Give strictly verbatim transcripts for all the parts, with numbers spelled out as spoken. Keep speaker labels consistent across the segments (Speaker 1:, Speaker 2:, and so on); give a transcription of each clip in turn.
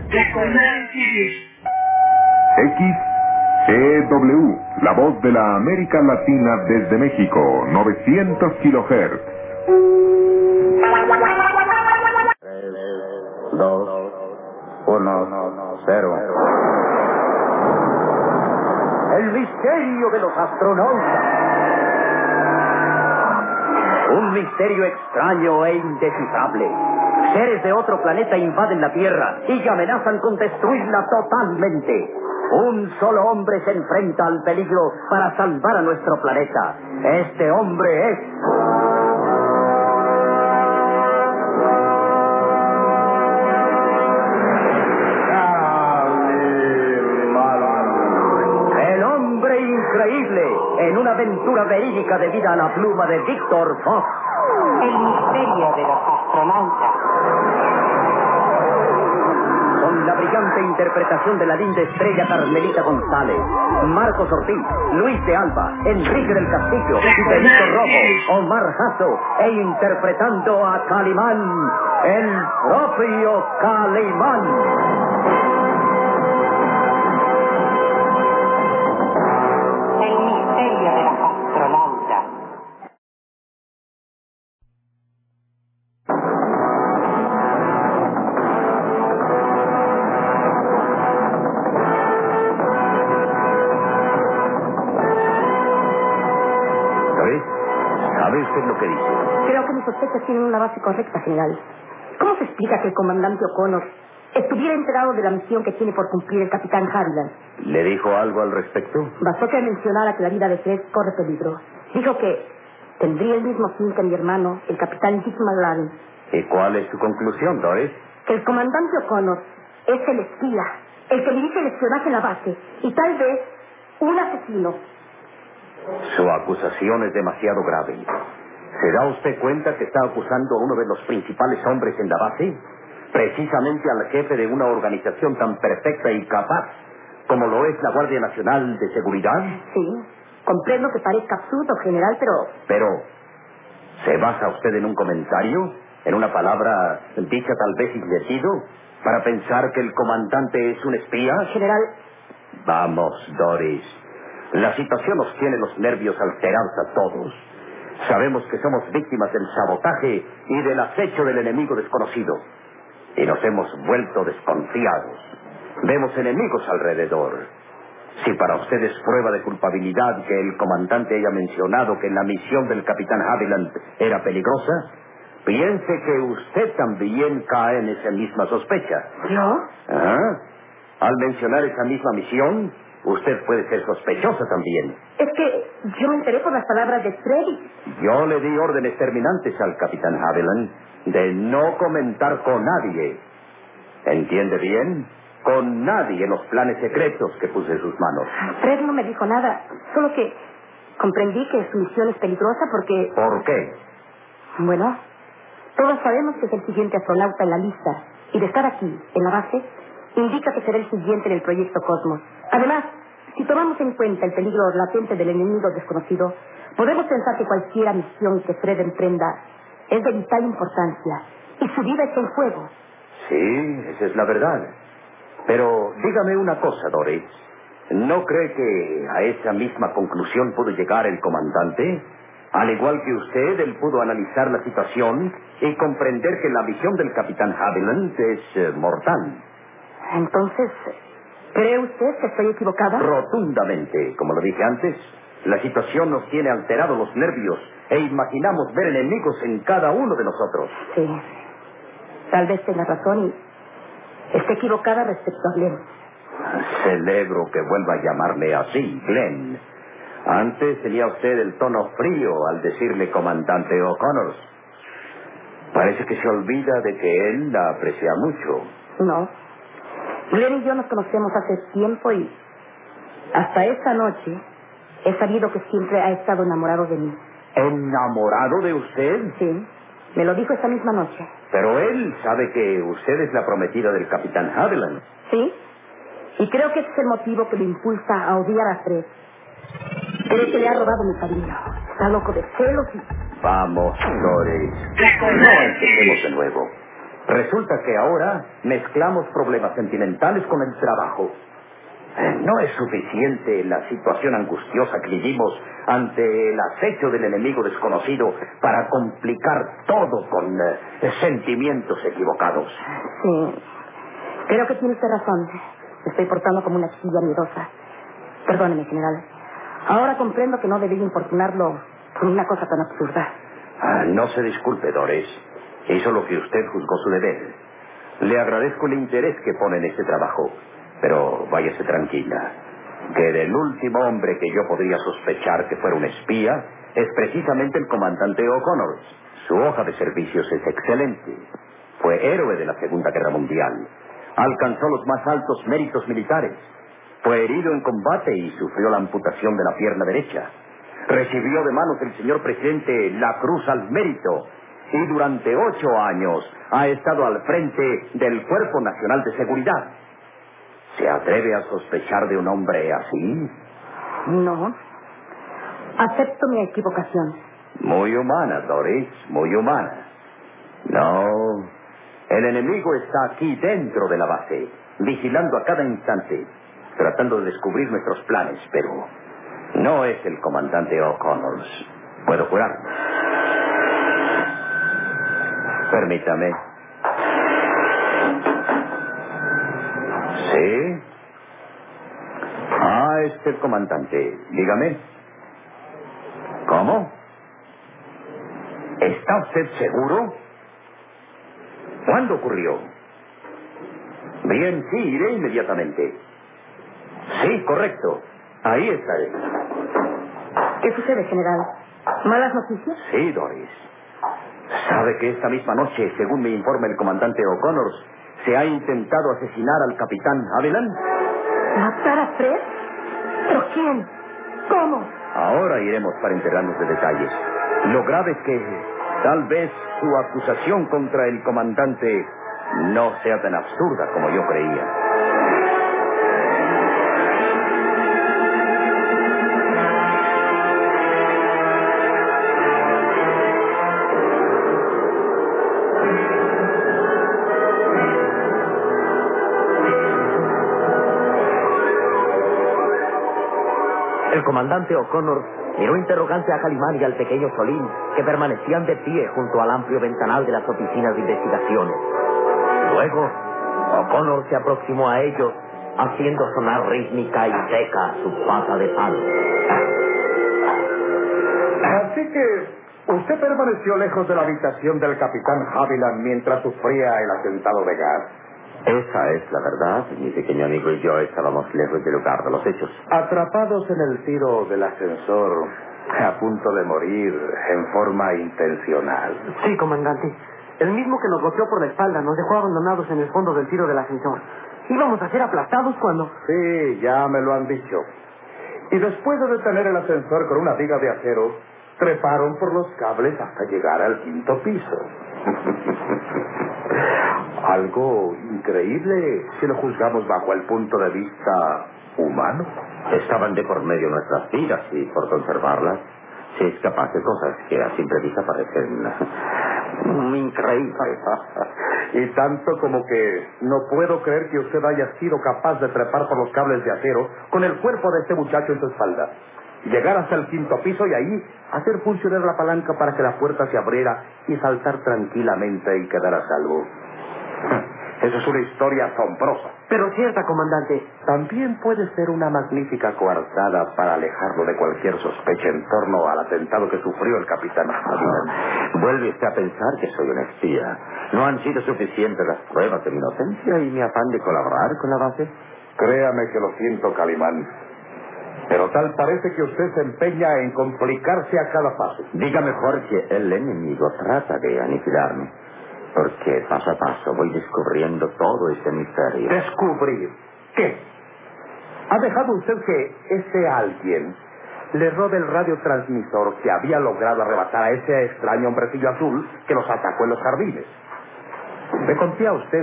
Speaker 1: X E W, la voz de la América Latina desde México, novecientos kilohertz.
Speaker 2: tres, dos, uno, cero. El misterio de los astronautas. Un misterio extraño e indescifrable. Seres de otro planeta invaden la Tierra y amenazan con destruirla totalmente. Un solo hombre se enfrenta al peligro para salvar a nuestro planeta. Este hombre es... el hombre increíble, en una aventura verídica debida a la pluma de Víctor Fox.
Speaker 3: El misterio de los astronautas.
Speaker 2: Con la brillante interpretación de la linda estrella Carmelita González, Marcos Ortiz, Luis de Alba, Enrique del Castillo, Benito Rojo, Omar Jasso, e interpretando a Calimán, el propio Calimán.
Speaker 3: El misterio de los astronautas.
Speaker 2: ¿Sabes? ¿Sabe usted lo que dice?
Speaker 4: Creo que mis sospechas tienen una base correcta, general. ¿Cómo se explica que el comandante O'Connor estuviera enterado de la misión que tiene por cumplir el capitán Haviland?
Speaker 2: ¿Le dijo algo al respecto?
Speaker 4: Bastó que mencionara que la vida de Fred corre peligro. Dijo que tendría el mismo fin que mi hermano, el capitán Dick McLaren.
Speaker 2: ¿Y cuál es su conclusión, Doris?
Speaker 4: Que el comandante O'Connor es el espía, el que dirige el espionaje en la base, y tal vez un asesino.
Speaker 2: Su acusación es demasiado grave. ¿Se da usted cuenta que está acusando a uno de los principales hombres en la base? Precisamente al jefe de una organización tan perfecta y capaz como lo es la Guardia Nacional de Seguridad.
Speaker 4: Sí, comprendo que parezca absurdo, general, pero...
Speaker 2: Pero, ¿se basa usted en un comentario? ¿En una palabra dicha tal vez indecido? ¿Para pensar que el comandante es un espía?
Speaker 4: General...
Speaker 2: Vamos, Doris. La situación nos tiene los nervios alterados a todos. Sabemos que somos víctimas del sabotaje y del acecho del enemigo desconocido. Y nos hemos vuelto desconfiados. Vemos enemigos alrededor. Si para usted es prueba de culpabilidad que el comandante haya mencionado que la misión del capitán Haviland era peligrosa, piense que usted también cae en esa misma sospecha.
Speaker 4: ¿Yo?
Speaker 2: Ajá. Al mencionar esa misma misión, usted puede ser sospechosa también.
Speaker 4: Es que yo me enteré por las palabras de Freddy.
Speaker 2: Yo le di órdenes terminantes al capitán Haviland de no comentar con nadie. ¿Entiende bien? Con nadie los planes secretos que puse en sus manos.
Speaker 4: Fred no me dijo nada, solo que comprendí que su misión es peligrosa porque...
Speaker 2: ¿Por qué?
Speaker 4: Bueno, todos sabemos que es el siguiente astronauta en la lista, y de estar aquí, en la base, indica que será el siguiente en el proyecto Cosmos. Además, si tomamos en cuenta el peligro latente del enemigo desconocido, podemos pensar que cualquier misión que Fred emprenda es de vital importancia, y su vida está en juego.
Speaker 2: Sí, esa es la verdad. Pero dígame una cosa, Doris. ¿No cree que a esa misma conclusión pudo llegar el comandante? Al igual que usted, él pudo analizar la situación y comprender que la misión del capitán Haviland es eh, mortal.
Speaker 4: Entonces, ¿cree usted que estoy equivocada?
Speaker 2: Rotundamente. Como lo dije antes, la situación nos tiene alterados los nervios e imaginamos ver enemigos en cada uno de nosotros.
Speaker 4: Sí. Tal vez tenga razón y esté equivocada respecto a Glenn.
Speaker 2: Celebro que vuelva a llamarle así, Glenn. Antes tenía usted el tono frío al decirle comandante O'Connor. Parece que se olvida de que él la aprecia mucho.
Speaker 4: No. Glenn y yo nos conocemos hace tiempo y hasta esta noche he sabido que siempre ha estado enamorado de mí.
Speaker 2: ¿Enamorado de usted?
Speaker 4: Sí. Me lo dijo esta misma noche.
Speaker 2: Pero él sabe que usted es la prometida del capitán Haviland.
Speaker 4: Sí. Y creo que ese es el motivo que lo impulsa a odiar a Fred. Cree que le ha robado mi cariño. Está loco de celos y...
Speaker 2: Vamos, Doris. No empecemos de nuevo. Resulta que ahora mezclamos problemas sentimentales con el trabajo. No es suficiente la situación angustiosa que vivimos ante el acecho del enemigo desconocido para complicar todo con eh, sentimientos equivocados.
Speaker 4: Sí, creo que tiene usted razón. Me estoy portando como una chiquilla miedosa. Perdóneme, general. Ahora comprendo que no debí importunarlo con una cosa tan absurda.
Speaker 2: Ah, no se disculpe, Doris. Hizo lo que usted juzgó su deber. Le agradezco el interés que pone en este trabajo. Pero váyase tranquila, que del último hombre que yo podría sospechar que fuera un espía es precisamente el comandante O'Connor. Su hoja de servicios es excelente. Fue héroe de la Segunda Guerra Mundial. Alcanzó los más altos méritos militares. Fue herido en combate y sufrió la amputación de la pierna derecha. Recibió de manos del señor presidente la Cruz al Mérito. Y durante ocho años ha estado al frente del Cuerpo Nacional de Seguridad. ¿Se atreve a sospechar de un hombre así?
Speaker 4: No. Acepto mi equivocación.
Speaker 2: Muy humana, Doris, muy humana. No, el enemigo está aquí dentro de la base, vigilando a cada instante, tratando de descubrir nuestros planes, pero no es el comandante O'Connor. Puedo jurarlo. Permítame. ¿Sí? Ah, es el comandante. Dígame. ¿Cómo? ¿Está usted seguro? ¿Cuándo ocurrió? Bien, sí, iré inmediatamente. Sí, correcto. Ahí estaré.
Speaker 4: ¿Qué sucede, general? ¿Malas noticias?
Speaker 2: Sí, Doris. ¿Sabe que esta misma noche, según me informa el comandante O'Connor, se ha intentado asesinar al capitán Haviland?
Speaker 4: ¿Matar a Fred? ¿Pero quién? ¿Cómo?
Speaker 2: Ahora iremos para enterarnos de detalles. Lo grave es que tal vez su acusación contra el comandante no sea tan absurda como yo creía.
Speaker 5: El comandante O'Connor miró interrogante a Calimán y al pequeño Solín, que permanecían de pie junto al amplio ventanal de las oficinas de investigaciones. Luego, O'Connor se aproximó a ellos, haciendo sonar rítmica y seca su pata de palo.
Speaker 6: Así que usted permaneció lejos de la habitación del capitán Haviland mientras sufría el atentado de gas.
Speaker 2: Esa es la verdad. Mi pequeño amigo y yo estábamos lejos del lugar de los hechos.
Speaker 6: Atrapados en el tiro del ascensor, a punto de morir en forma intencional.
Speaker 5: Sí, comandante. El mismo que nos golpeó por la espalda nos dejó abandonados en el fondo del tiro del ascensor. Íbamos a ser aplastados cuando...
Speaker 6: Sí, ya me lo han dicho. Y después de detener el ascensor con una viga de acero, treparon por los cables hasta llegar al quinto piso. Algo increíble si lo juzgamos bajo el punto de vista humano.
Speaker 2: Estaban de por medio nuestras vidas y por conservarlas se es capaz de cosas que a simple vista parecen increíbles.
Speaker 6: Y tanto como que no puedo creer que usted haya sido capaz de trepar por los cables de acero con el cuerpo de este muchacho en su espalda, llegar hasta el quinto piso y ahí hacer funcionar la palanca para que la puerta se abriera y saltar tranquilamente y quedar a salvo. Eso es una historia asombrosa.
Speaker 5: Pero cierta, comandante.
Speaker 6: También puede ser una magnífica coartada para alejarlo de cualquier sospecha en torno al atentado que sufrió el capitán Haviland.
Speaker 2: ¿Vuelve usted a pensar que soy un espía? ¿No han sido suficientes las pruebas de mi inocencia y mi afán de colaborar con la base?
Speaker 6: Créame que lo siento, Calimán. Pero tal parece que usted se empeña en complicarse a cada paso.
Speaker 2: Diga mejor que el enemigo trata de aniquilarme. Porque paso a paso voy descubriendo todo este misterio.
Speaker 6: ¿Descubrir qué? ¿Ha dejado usted que ese alguien le robe el radiotransmisor que había logrado arrebatar a ese extraño hombrecillo azul que los atacó en los jardines? Me conté a usted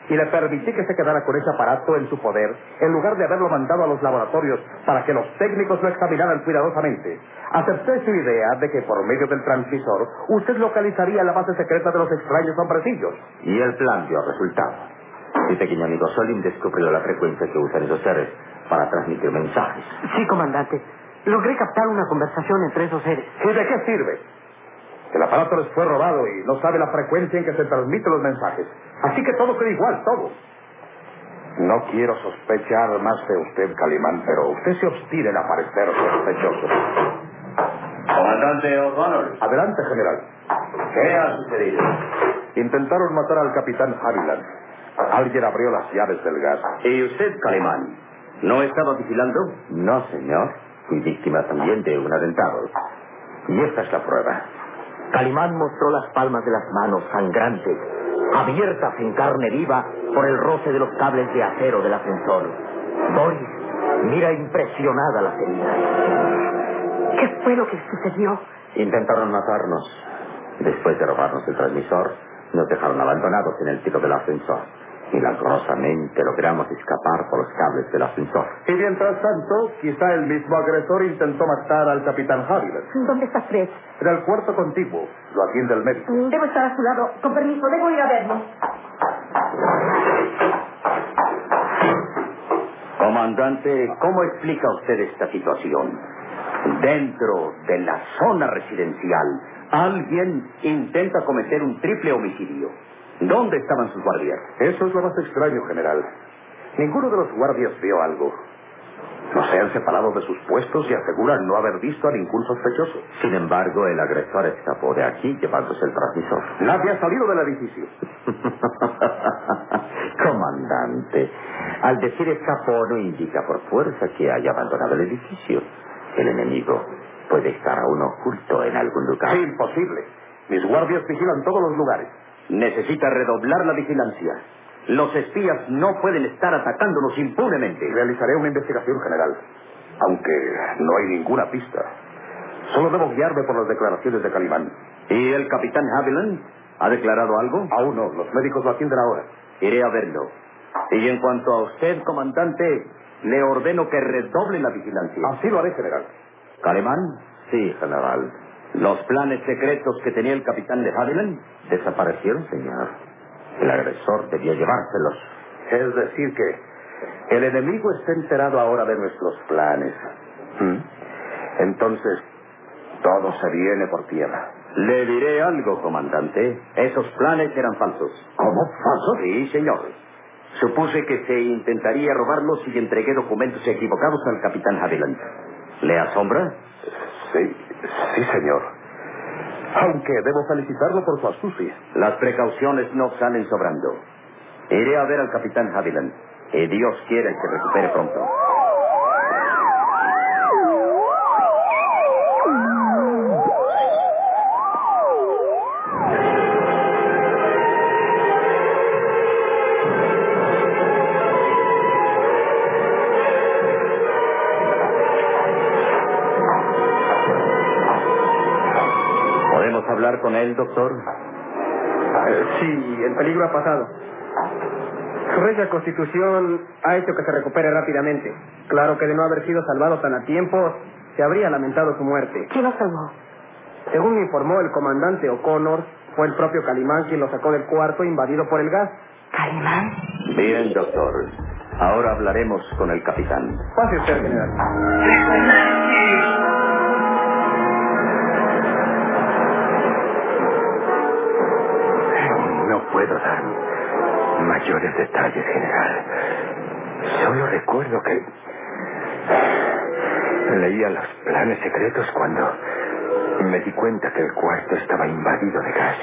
Speaker 6: y le permití que se quedara con ese aparato en su poder, en lugar de haberlo mandado a los laboratorios para que los técnicos lo examinaran cuidadosamente. Acepté su idea de que por medio del transmisor usted localizaría la base secreta de los extraños hombrecillos.
Speaker 5: Y el plan dio resultado. Mi pequeño amigo Solin descubrió la frecuencia que usan esos seres para transmitir mensajes.
Speaker 3: Sí, comandante. Logré captar una conversación entre esos seres.
Speaker 6: ¿Y de qué sirve? El aparato les fue robado y no sabe la frecuencia en que se transmiten los mensajes. Así que todo queda igual, todo. No quiero sospechar más de usted, Calimán, pero usted se obstina en aparecer sospechoso.
Speaker 2: Comandante O'Connor.
Speaker 6: Adelante, general.
Speaker 2: ¿Qué ha sucedido?
Speaker 6: Intentaron matar al capitán Haviland. Alguien abrió las llaves del gas.
Speaker 2: ¿Y usted, Calimán, no estaba vigilando?
Speaker 5: No, señor. Fui víctima también de un atentado. Y esta es la prueba. Calimán mostró las palmas de las manos sangrantes, abiertas en carne viva por el roce de los cables de acero del ascensor. Doris mira impresionada las heridas.
Speaker 4: ¿Qué fue lo que sucedió?
Speaker 5: Intentaron matarnos. Después de robarnos el transmisor, nos dejaron abandonados en el piso del ascensor. Milagrosamente logramos escapar por los cables del ascensor.
Speaker 6: Y mientras tanto, quizá el mismo agresor intentó matar al capitán Haviland.
Speaker 4: ¿Dónde está Fred?
Speaker 6: En el cuarto contiguo, lo atiende el médico.
Speaker 4: Debo estar a su lado. Con permiso, debo ir a verlo.
Speaker 2: Comandante, ¿cómo explica usted esta situación? Dentro de la zona residencial, alguien intenta cometer un triple homicidio. ¿Dónde estaban sus guardias?
Speaker 6: Eso es lo más extraño, general. Ninguno de los guardias vio algo. No se han separado de sus puestos y aseguran no haber visto a ningún sospechoso.
Speaker 5: Sin embargo, el agresor escapó de aquí llevándose el transmisor.
Speaker 6: Nadie ha salido del edificio.
Speaker 5: Comandante, al decir escapó no indica por fuerza que haya abandonado el edificio. El enemigo puede estar aún oculto en algún lugar.
Speaker 6: Imposible. Mis guardias vigilan todos los lugares.
Speaker 2: Necesita redoblar la vigilancia. Los espías no pueden estar atacándonos impunemente.
Speaker 6: Realizaré una investigación, general. Aunque no hay ninguna pista. Solo debo guiarme por las declaraciones de Calimán.
Speaker 2: ¿Y el capitán Haviland ha declarado algo?
Speaker 6: Aún no. Los médicos lo atienden ahora.
Speaker 2: Iré a verlo. Y en cuanto a usted, comandante, le ordeno que redoble la vigilancia.
Speaker 6: Así lo haré, general.
Speaker 2: ¿Calimán?
Speaker 5: Sí, general.
Speaker 2: ¿Los planes secretos que tenía el capitán de Haviland?
Speaker 5: Desaparecieron, señor. El agresor debió llevárselos.
Speaker 6: Es decir que el enemigo está enterado ahora de nuestros planes. ¿Mm? Entonces, todo se viene por tierra.
Speaker 2: Le diré algo, comandante. Esos planes eran falsos.
Speaker 6: ¿Cómo? ¿Falsos?
Speaker 2: Sí, señor. Supuse que se intentaría robarlos y entregué documentos equivocados al capitán Haviland. ¿Le asombra?
Speaker 6: Sí, sí, señor. Aunque debo felicitarlo por su astucia.
Speaker 2: Las precauciones no salen sobrando. Iré a ver al capitán Haviland. Y Dios quiera que se recupere pronto. ¿Podemos hablar con él, doctor?
Speaker 7: Eh, sí, el peligro ha pasado. Su regia constitución ha hecho que se recupere rápidamente. Claro que de no haber sido salvado tan a tiempo, se habría lamentado su muerte.
Speaker 4: ¿Quién lo salvó?
Speaker 7: Según me informó el comandante O'Connor, fue el propio Calimán quien lo sacó del cuarto invadido por el gas.
Speaker 4: ¿Calimán?
Speaker 2: Bien, doctor. Ahora hablaremos con el capitán.
Speaker 7: Pase usted, general.
Speaker 8: No puedo dar mayores detalles, general. Solo recuerdo que leía los planes secretos cuando me di cuenta que el cuarto estaba invadido de gas.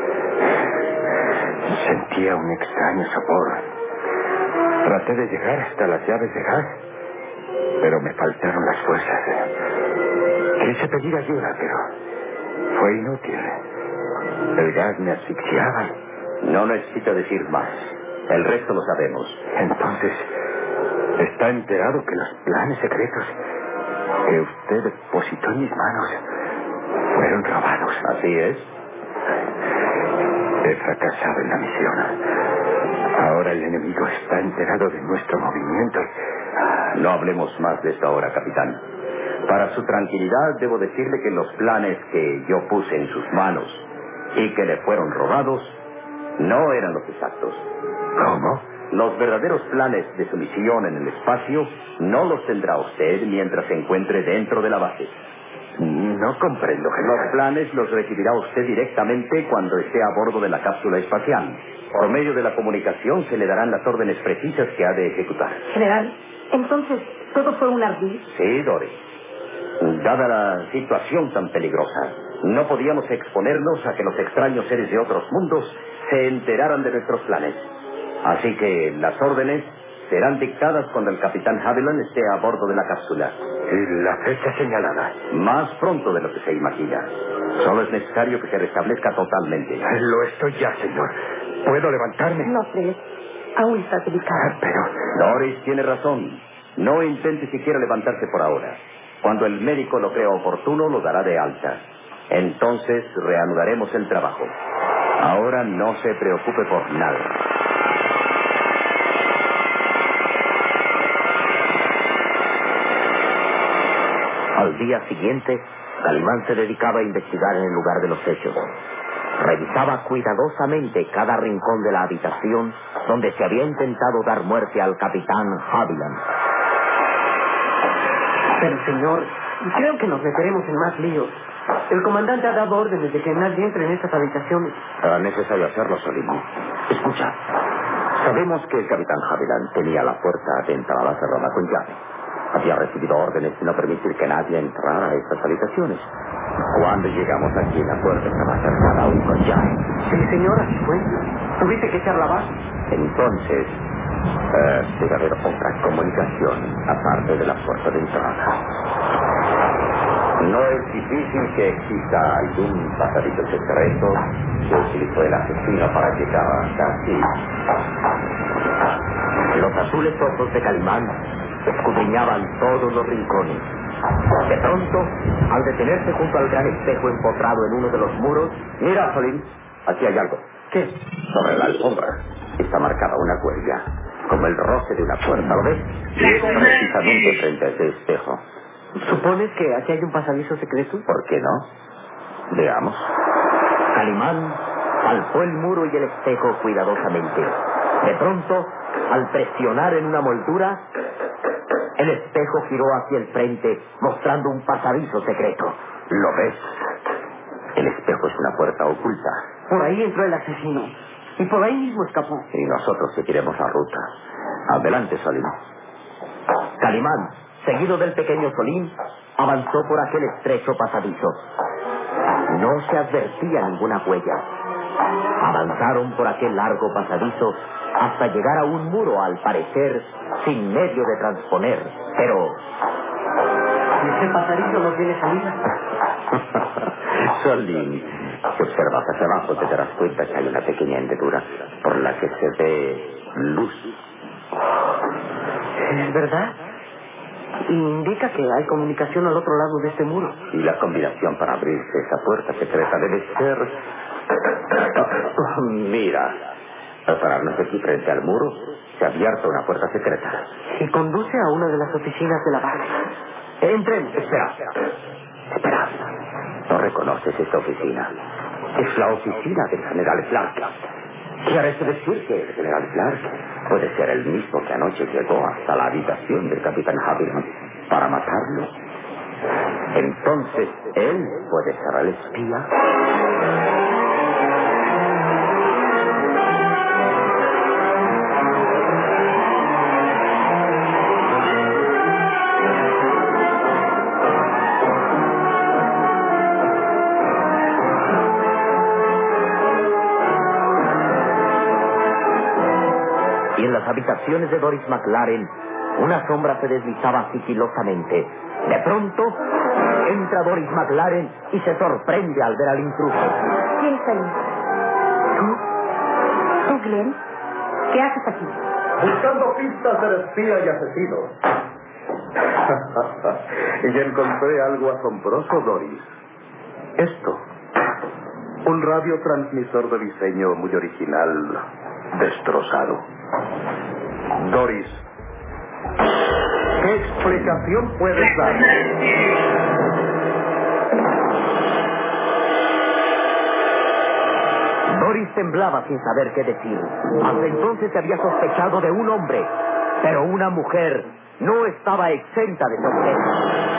Speaker 8: Sentía un extraño sopor. Traté de llegar hasta las llaves de gas, pero me faltaron las fuerzas. Quise pedir ayuda, pero fue inútil. El gas me asfixiaba.
Speaker 2: No necesita decir más. El resto lo sabemos.
Speaker 8: Entonces, ¿está enterado que los planes secretos que usted depositó en mis manos fueron robados?
Speaker 2: Así es.
Speaker 8: He fracasado en la misión. Ahora el enemigo está enterado de nuestro movimiento.
Speaker 2: No hablemos más de esto ahora, capitán. Para su tranquilidad, debo decirle que los planes que yo puse en sus manos y que le fueron robados no eran los exactos.
Speaker 8: ¿Cómo?
Speaker 2: Los verdaderos planes de su misión en el espacio no los tendrá usted mientras se encuentre dentro de la base.
Speaker 8: No comprendo, general.
Speaker 2: Los planes los recibirá usted directamente cuando esté a bordo de la cápsula espacial. Por medio de la comunicación se le darán las órdenes precisas que ha de ejecutar.
Speaker 4: General, entonces, ¿todo fue un ardid?
Speaker 2: Sí, Doris. Dada la situación tan peligrosa, no podíamos exponernos a que los extraños seres de otros mundos se enteraran de nuestros planes. Así que las órdenes serán dictadas cuando el capitán Haviland esté a bordo de la cápsula.
Speaker 8: ¿Y la fecha señalada?
Speaker 2: Más pronto de lo que se imagina. Solo es necesario que se restablezca totalmente.
Speaker 8: Lo estoy ya, señor. ¿Puedo levantarme?
Speaker 4: No, Fred. Aún está delicado.
Speaker 8: Ah, pero...
Speaker 2: Doris tiene razón. No intente siquiera levantarse por ahora. Cuando el médico lo crea oportuno, lo dará de alta. Entonces reanudaremos el trabajo. Ahora no se preocupe por nada.
Speaker 5: Al día siguiente, Calimán se dedicaba a investigar en el lugar de los hechos. Revisaba cuidadosamente cada rincón de la habitación donde se había intentado dar muerte al capitán Haviland.
Speaker 7: Pero, señor, creo que nos meteremos en más líos. El comandante ha dado órdenes de que nadie entre en estas habitaciones.
Speaker 2: Era necesario hacerlo, Solim. Escucha. Sabemos que el capitán Haviland tenía la puerta adentrada cerrada con llave. Había recibido órdenes de no permitir que nadie entrara a estas habitaciones. Cuando llegamos aquí, la puerta estaba cerrada aún con llave.
Speaker 7: Sí, señor, así fue. Tuviste que echar la base.
Speaker 2: Entonces, eh, debe haber otra comunicación aparte de la puerta de entrada. No es difícil que exista algún pasadizo secreto que utilizó el asesino para llegar hasta aquí.
Speaker 5: Los azules ojos de Calimán escudriñaban todos los rincones. De pronto, al detenerse junto al gran espejo empotrado en uno de los muros...
Speaker 2: Mira, Solim, aquí hay algo.
Speaker 7: ¿Qué?
Speaker 2: Sobre la alfombra está marcada una huella, como el roce de una puerta, ¿lo ves? Y es precisamente frente a ese espejo.
Speaker 7: ¿Supones que aquí hay un pasadizo secreto?
Speaker 2: ¿Por qué no? Veamos.
Speaker 5: Calimán palpó el muro y el espejo cuidadosamente. De pronto, al presionar en una moldura, el espejo giró hacia el frente, mostrando un pasadizo secreto.
Speaker 2: ¿Lo ves? El espejo es una puerta oculta.
Speaker 7: Por ahí entró el asesino. Y por ahí mismo escapó.
Speaker 2: Y nosotros seguiremos la ruta. Adelante, Solim.
Speaker 5: Calimán, seguido del pequeño Solín, avanzó por aquel estrecho pasadizo. No se advertía ninguna huella. Avanzaron por aquel largo pasadizo hasta llegar a un muro, al parecer, sin medio de transponer. Pero...
Speaker 7: ¿Y ese pasadizo no tiene salida?
Speaker 2: Solín, si observas hacia abajo te darás cuenta que hay una pequeña hendedura por la que se ve luz.
Speaker 7: ¿Es verdad? Y indica que hay comunicación al otro lado de este muro.
Speaker 2: Y la combinación para abrirse esa puerta secreta debe ser... Mira, al pararnos aquí frente al muro, se ha abierto una puerta secreta.
Speaker 7: Y conduce a una de las oficinas de la base. Entremos.
Speaker 2: Espera. Espera. ¿No reconoces esta oficina? Es la oficina del general Clark. ¿Quieres decir que el general Clark puede ser el mismo que anoche llegó hasta la habitación del capitán Haviland para matarlo? Entonces, ¿él puede ser el espía?
Speaker 5: Y en las habitaciones de Doris McLaren, una sombra se deslizaba sigilosamente. De pronto, entra Doris McLaren y se sorprende al ver al intruso.
Speaker 4: ¿Quién está ahí? ¿Tú? ¿Tú, Glenn? ¿Qué haces aquí?
Speaker 6: Buscando pistas del espía y asesino. Y encontré algo asombroso, Doris. Esto. Un radiotransmisor de diseño muy original destrozado. Doris, ¿qué explicación puedes dar?
Speaker 5: Doris temblaba sin saber qué decir. Hasta entonces se había sospechado de un hombre, pero una mujer no estaba exenta de sospecha.